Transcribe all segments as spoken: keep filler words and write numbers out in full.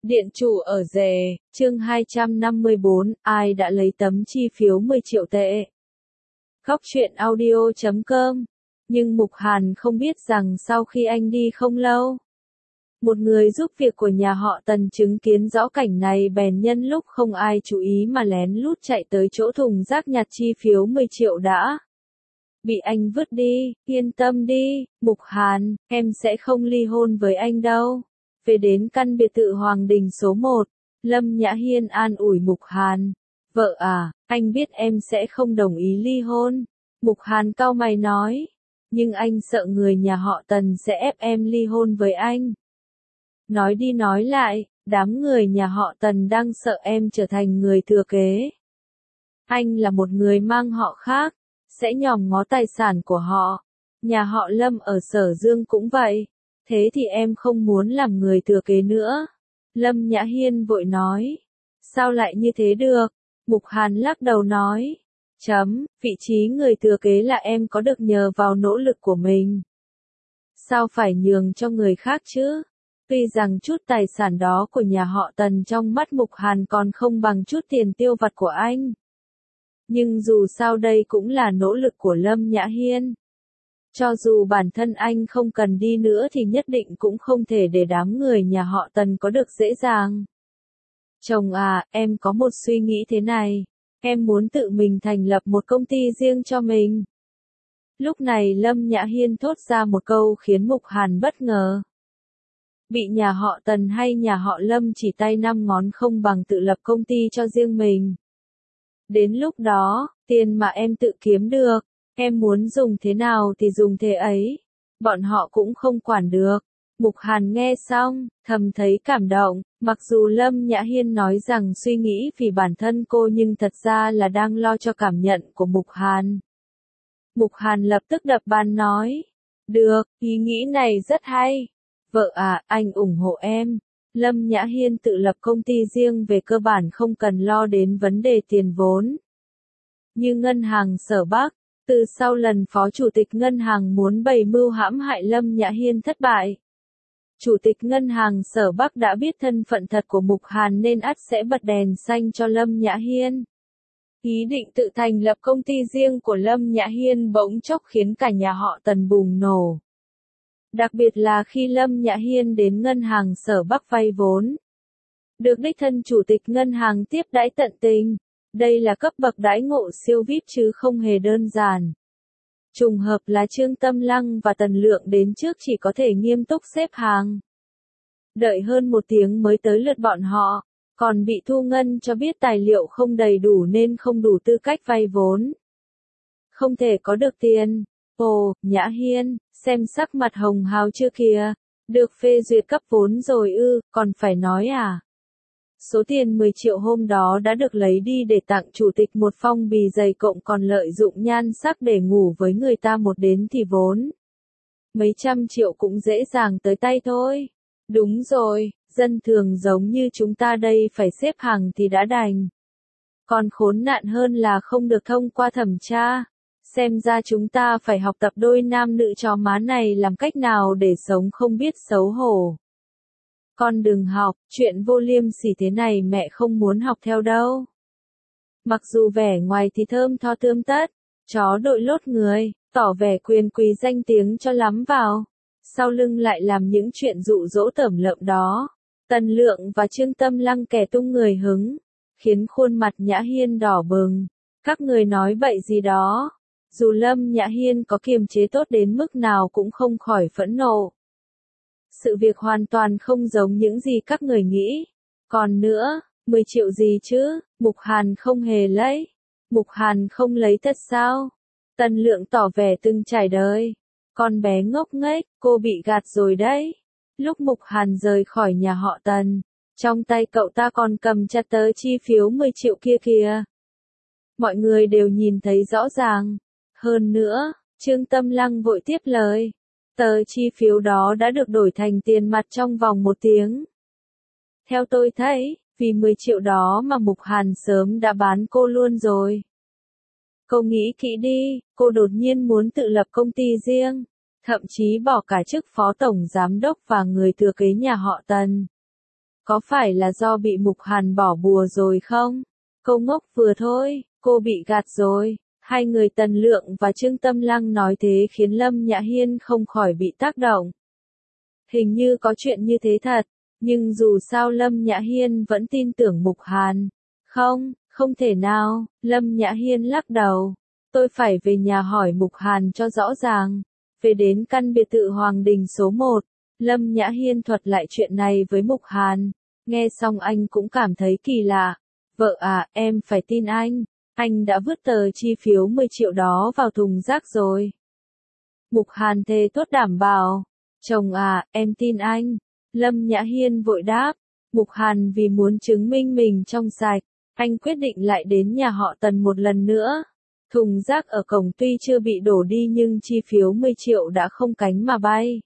Điện chủ ở rể, chương hai trăm năm mươi bốn, ai đã lấy tấm chi phiếu mười triệu tệ? Góc truyện audio chấm com. Nhưng Mục Hàn không biết rằng sau khi anh đi không lâu, một người giúp việc của nhà họ Tần chứng kiến rõ cảnh này bèn nhân lúc không ai chú ý mà lén lút chạy tới chỗ thùng rác nhặt chi phiếu mười triệu đã bị anh vứt đi. Yên tâm đi, Mục Hàn, em sẽ không ly hôn với anh đâu. Về đến căn biệt thự Hoàng Đình số một, Lâm Nhã Hiên an ủi Mục Hàn. Vợ à, anh biết em sẽ không đồng ý ly hôn. Mục Hàn cau mày nói. Nhưng anh sợ người nhà họ Tần sẽ ép em ly hôn với anh. Nói đi nói lại, đám người nhà họ Tần đang sợ em trở thành người thừa kế. Anh là một người mang họ khác, sẽ nhòm ngó tài sản của họ. Nhà họ Lâm ở Sở Dương cũng vậy. Thế thì em không muốn làm người thừa kế nữa. Lâm Nhã Hiên vội nói. Sao lại như thế được? Mục Hàn lắc đầu nói. Chấm, vị trí người thừa kế là em có được nhờ vào nỗ lực của mình. Sao phải nhường cho người khác chứ? Tuy rằng chút tài sản đó của nhà họ Tần trong mắt Mục Hàn còn không bằng chút tiền tiêu vặt của anh. Nhưng dù sao đây cũng là nỗ lực của Lâm Nhã Hiên. Cho dù bản thân anh không cần đi nữa thì nhất định cũng không thể để đám người nhà họ Tần có được dễ dàng. Chồng à, em có một suy nghĩ thế này. Em muốn tự mình thành lập một công ty riêng cho mình. Lúc này Lâm Nhã Hiên thốt ra một câu khiến Mục Hàn bất ngờ. Bị nhà họ Tần hay nhà họ Lâm chỉ tay năm ngón không bằng tự lập công ty cho riêng mình. Đến lúc đó, tiền mà em tự kiếm được, em muốn dùng thế nào thì dùng thế ấy. Bọn họ cũng không quản được. Mục Hàn nghe xong, thầm thấy cảm động, mặc dù Lâm Nhã Hiên nói rằng suy nghĩ vì bản thân cô nhưng thật ra là đang lo cho cảm nhận của Mục Hàn. Mục Hàn lập tức đập bàn nói. Được, ý nghĩ này rất hay. Vợ à, anh ủng hộ em. Lâm Nhã Hiên tự lập công ty riêng về cơ bản không cần lo đến vấn đề tiền vốn. Như ngân hàng Sở Bắc, từ sau lần phó chủ tịch ngân hàng muốn bày mưu hãm hại Lâm Nhã Hiên thất bại. Chủ tịch ngân hàng Sở Bắc đã biết thân phận thật của Mục Hàn nên ắt sẽ bật đèn xanh cho Lâm Nhã Hiên. Ý định tự thành lập công ty riêng của Lâm Nhã Hiên bỗng chốc khiến cả nhà họ Tần bùng nổ. Đặc biệt là khi Lâm Nhã Hiên đến ngân hàng Sở Bắc vay vốn. Được đích thân chủ tịch ngân hàng tiếp đãi tận tình. Đây là cấp bậc đãi ngộ siêu vi ai pi chứ không hề đơn giản. Trùng hợp là Trương Tâm Lăng và Tần Lượng đến trước chỉ có thể nghiêm túc xếp hàng. Đợi hơn một tiếng mới tới lượt bọn họ, còn bị Thu Ngân cho biết tài liệu không đầy đủ nên không đủ tư cách vay vốn. Không thể có được tiền. Ồ, Nhã Hiên, xem sắc mặt hồng hào chưa kìa, được phê duyệt cấp vốn rồi ư, còn phải nói à? Số tiền mười triệu hôm đó đã được lấy đi để tặng chủ tịch một phong bì dày cộng còn lợi dụng nhan sắc để ngủ với người ta một đến thì vốn. Mấy trăm triệu cũng dễ dàng tới tay thôi. Đúng rồi, dân thường giống như chúng ta đây phải xếp hàng thì đã đành. Còn khốn nạn hơn là không được thông qua thẩm tra. Xem ra chúng ta phải học tập đôi nam nữ chó má này làm cách nào để sống không biết xấu hổ. Con đừng học, chuyện vô liêm sỉ thế này mẹ không muốn học theo đâu. Mặc dù vẻ ngoài thì thơm tho tươm tất, chó đội lốt người, tỏ vẻ quyền quý danh tiếng cho lắm vào. Sau lưng lại làm những chuyện dụ dỗ tởm lợm đó. Tần Lượng và Trương Tâm Lăng kẻ tung người hứng, khiến khuôn mặt Nhã Hiên đỏ bừng. Các người nói bậy gì đó. Dù Lâm Nhã Hiên có kiềm chế tốt đến mức nào cũng không khỏi phẫn nộ. Sự việc hoàn toàn không giống những gì các người nghĩ. Còn nữa, mười triệu gì chứ, Mục Hàn không hề lấy. Mục Hàn không lấy thật sao? Tần Lượng tỏ vẻ từng trải đời. Con bé ngốc nghếch, cô bị gạt rồi đấy. Lúc Mục Hàn rời khỏi nhà họ Tần, trong tay cậu ta còn cầm chặt tờ chi phiếu mười triệu kia kìa. Mọi người đều nhìn thấy rõ ràng. Hơn nữa, Trương Tâm Lăng vội tiếp lời. Tờ chi phiếu đó đã được đổi thành tiền mặt trong vòng một tiếng. Theo tôi thấy, vì mười triệu đó mà Mục Hàn sớm đã bán cô luôn rồi. Cô nghĩ kỹ đi, cô đột nhiên muốn tự lập công ty riêng, thậm chí bỏ cả chức phó tổng giám đốc và người thừa kế nhà họ Tần. Có phải là do bị Mục Hàn bỏ bùa rồi không? Câu ngốc vừa thôi, cô bị gạt rồi. Hai người Tần Lượng và Trương Tâm Lăng nói thế khiến Lâm Nhã Hiên không khỏi bị tác động. Hình như có chuyện như thế thật, nhưng dù sao Lâm Nhã Hiên vẫn tin tưởng Mục Hàn. Không, không thể nào, Lâm Nhã Hiên lắc đầu. Tôi phải về nhà hỏi Mục Hàn cho rõ ràng. Về đến căn biệt thự Hoàng Đình số một, Lâm Nhã Hiên thuật lại chuyện này với Mục Hàn. Nghe xong anh cũng cảm thấy kỳ lạ. Vợ à, em phải tin anh. Anh đã vứt tờ chi phiếu mười triệu đó vào thùng rác rồi. Mục Hàn thề thốt đảm bảo. Chồng à, em tin anh. Lâm Nhã Hiên vội đáp. Mục Hàn vì muốn chứng minh mình trong sạch, anh quyết định lại đến nhà họ Tần một lần nữa. Thùng rác ở cổng tuy chưa bị đổ đi nhưng chi phiếu mười triệu đã không cánh mà bay.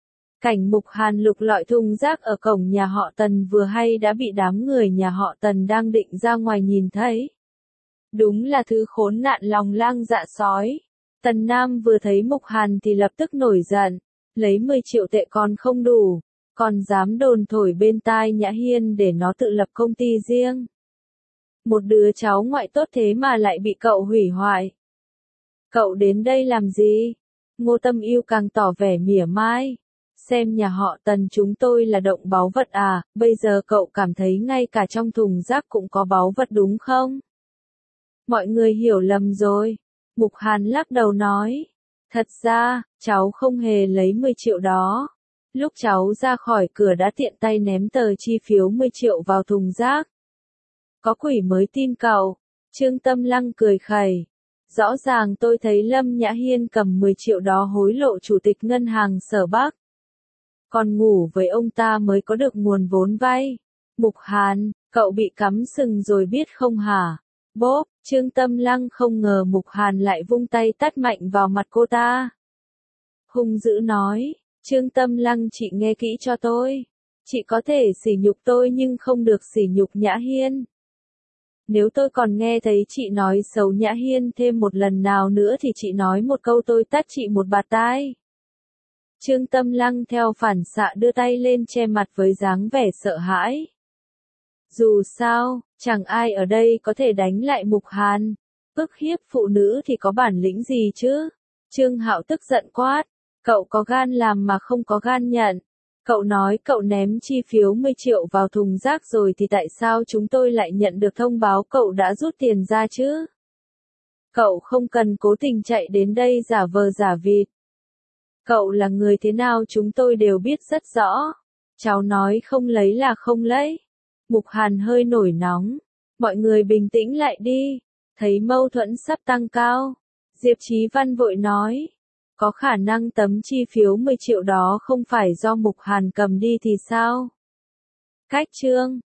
Cảnh Mục Hàn lục lọi thùng rác ở cổng nhà họ Tần vừa hay đã bị đám người nhà họ Tần đang định ra ngoài nhìn thấy. Đúng là thứ khốn nạn lòng lang dạ sói. Tần Nam vừa thấy Mục Hàn thì lập tức nổi giận, lấy mười triệu tệ còn không đủ, còn dám đồn thổi bên tai Nhã Hiên để nó tự lập công ty riêng. Một đứa cháu ngoại tốt thế mà lại bị cậu hủy hoại. Cậu đến đây làm gì? Ngô Tâm Yêu càng tỏ vẻ mỉa mai. Xem nhà họ Tần chúng tôi là động báu vật à, bây giờ cậu cảm thấy ngay cả trong thùng rác cũng có báu vật đúng không? Mọi người hiểu lầm rồi. Mục Hàn lắc đầu nói. Thật ra, cháu không hề lấy mười triệu đó. Lúc cháu ra khỏi cửa đã tiện tay ném tờ chi phiếu mười triệu vào thùng rác. Có quỷ mới tin cậu. Trương Tâm Lăng cười khẩy. Rõ ràng tôi thấy Lâm Nhã Hiên cầm mười triệu đó hối lộ chủ tịch ngân hàng Sở Bắc. Còn ngủ với ông ta mới có được nguồn vốn vay. Mục Hàn, cậu bị cắm sừng rồi biết không hả? Bốp, Trương Tâm Lăng không ngờ Mục Hàn lại vung tay tát mạnh vào mặt cô ta. Hung dữ nói, Trương Tâm Lăng chị nghe kỹ cho tôi. Chị có thể sỉ nhục tôi nhưng không được sỉ nhục Nhã Hiên. Nếu tôi còn nghe thấy chị nói xấu Nhã Hiên thêm một lần nào nữa thì chị nói một câu tôi tát chị một bạt tai. Trương Tâm Lăng theo phản xạ đưa tay lên che mặt với dáng vẻ sợ hãi. Dù sao, chẳng ai ở đây có thể đánh lại Mục Hàn. Ức hiếp phụ nữ thì có bản lĩnh gì chứ? Trương Hạo tức giận quát. Cậu có gan làm mà không có gan nhận. Cậu nói cậu ném chi phiếu mười triệu vào thùng rác rồi thì tại sao chúng tôi lại nhận được thông báo cậu đã rút tiền ra chứ? Cậu không cần cố tình chạy đến đây giả vờ giả vịt. Cậu là người thế nào chúng tôi đều biết rất rõ. Cháu nói không lấy là không lấy. Mục Hàn hơi nổi nóng. Mọi người bình tĩnh lại đi. Thấy mâu thuẫn sắp tăng cao. Diệp Chí Văn vội nói. Có khả năng tấm chi phiếu mười triệu đó không phải do Mục Hàn cầm đi thì sao? Cách chương